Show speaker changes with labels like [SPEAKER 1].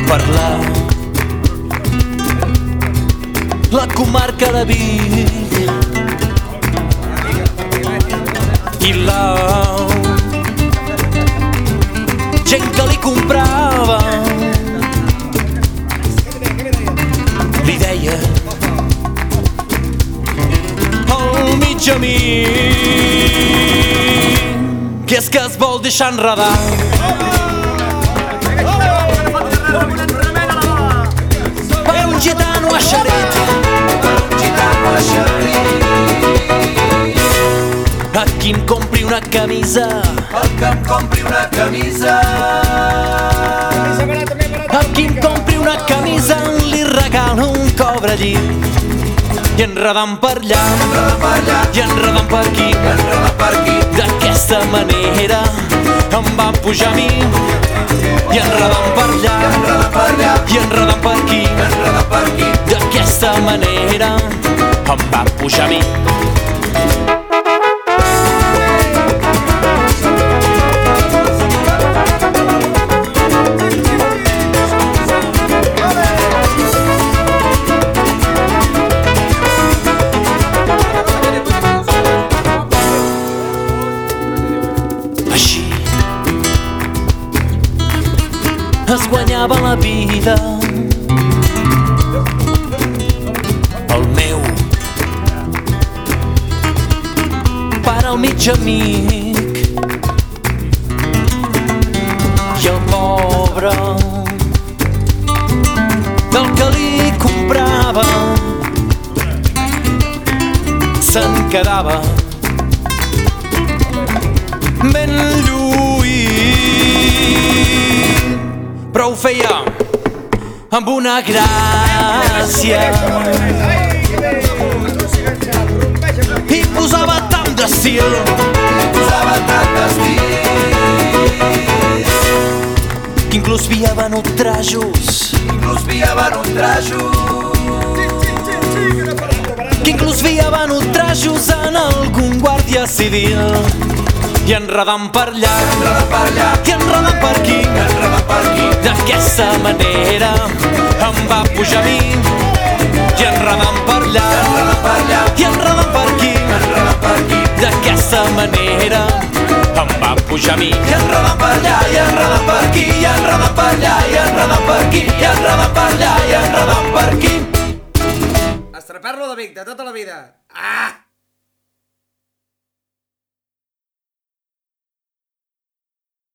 [SPEAKER 1] parlar. La comarca de Vic i la gent que li comprava li deia al mig amic que és que es vol deixar enredar. Per un gitano eixerit, a qui em compri una camisa,
[SPEAKER 2] El que em compri una camisa,
[SPEAKER 1] a qui em compri una camisa li regalo un cobrellit. I enredant per allà, i enredant per aquí, d'aquesta manera em va pujar a mi. I enredant per allà, i enredant per aquí, d'aquesta manera em va pujar a mi. Així es guanyava la vida el meu pare, el mig amic, i el pobre del que li comprava se'n quedava ben lluït, però ho feia amb una gràcia i posava tant d'estil que inclús havia venut trajos, que inclús havia venut trajos en algun guàrdia civil. I enredant per allà, i enredant per aquí, d'aquesta manera em va pujar a mi. I enredant per allà, i enredant per aquí, d'aquesta manera em va pujar a mi.
[SPEAKER 2] i enredant per allà, i enredant per aquí, i enredant per allà, i enredant per aquí, i enredant per allà, i enredant per aquí.
[SPEAKER 3] Estraparlo de Vic, de tota la vida. Ah!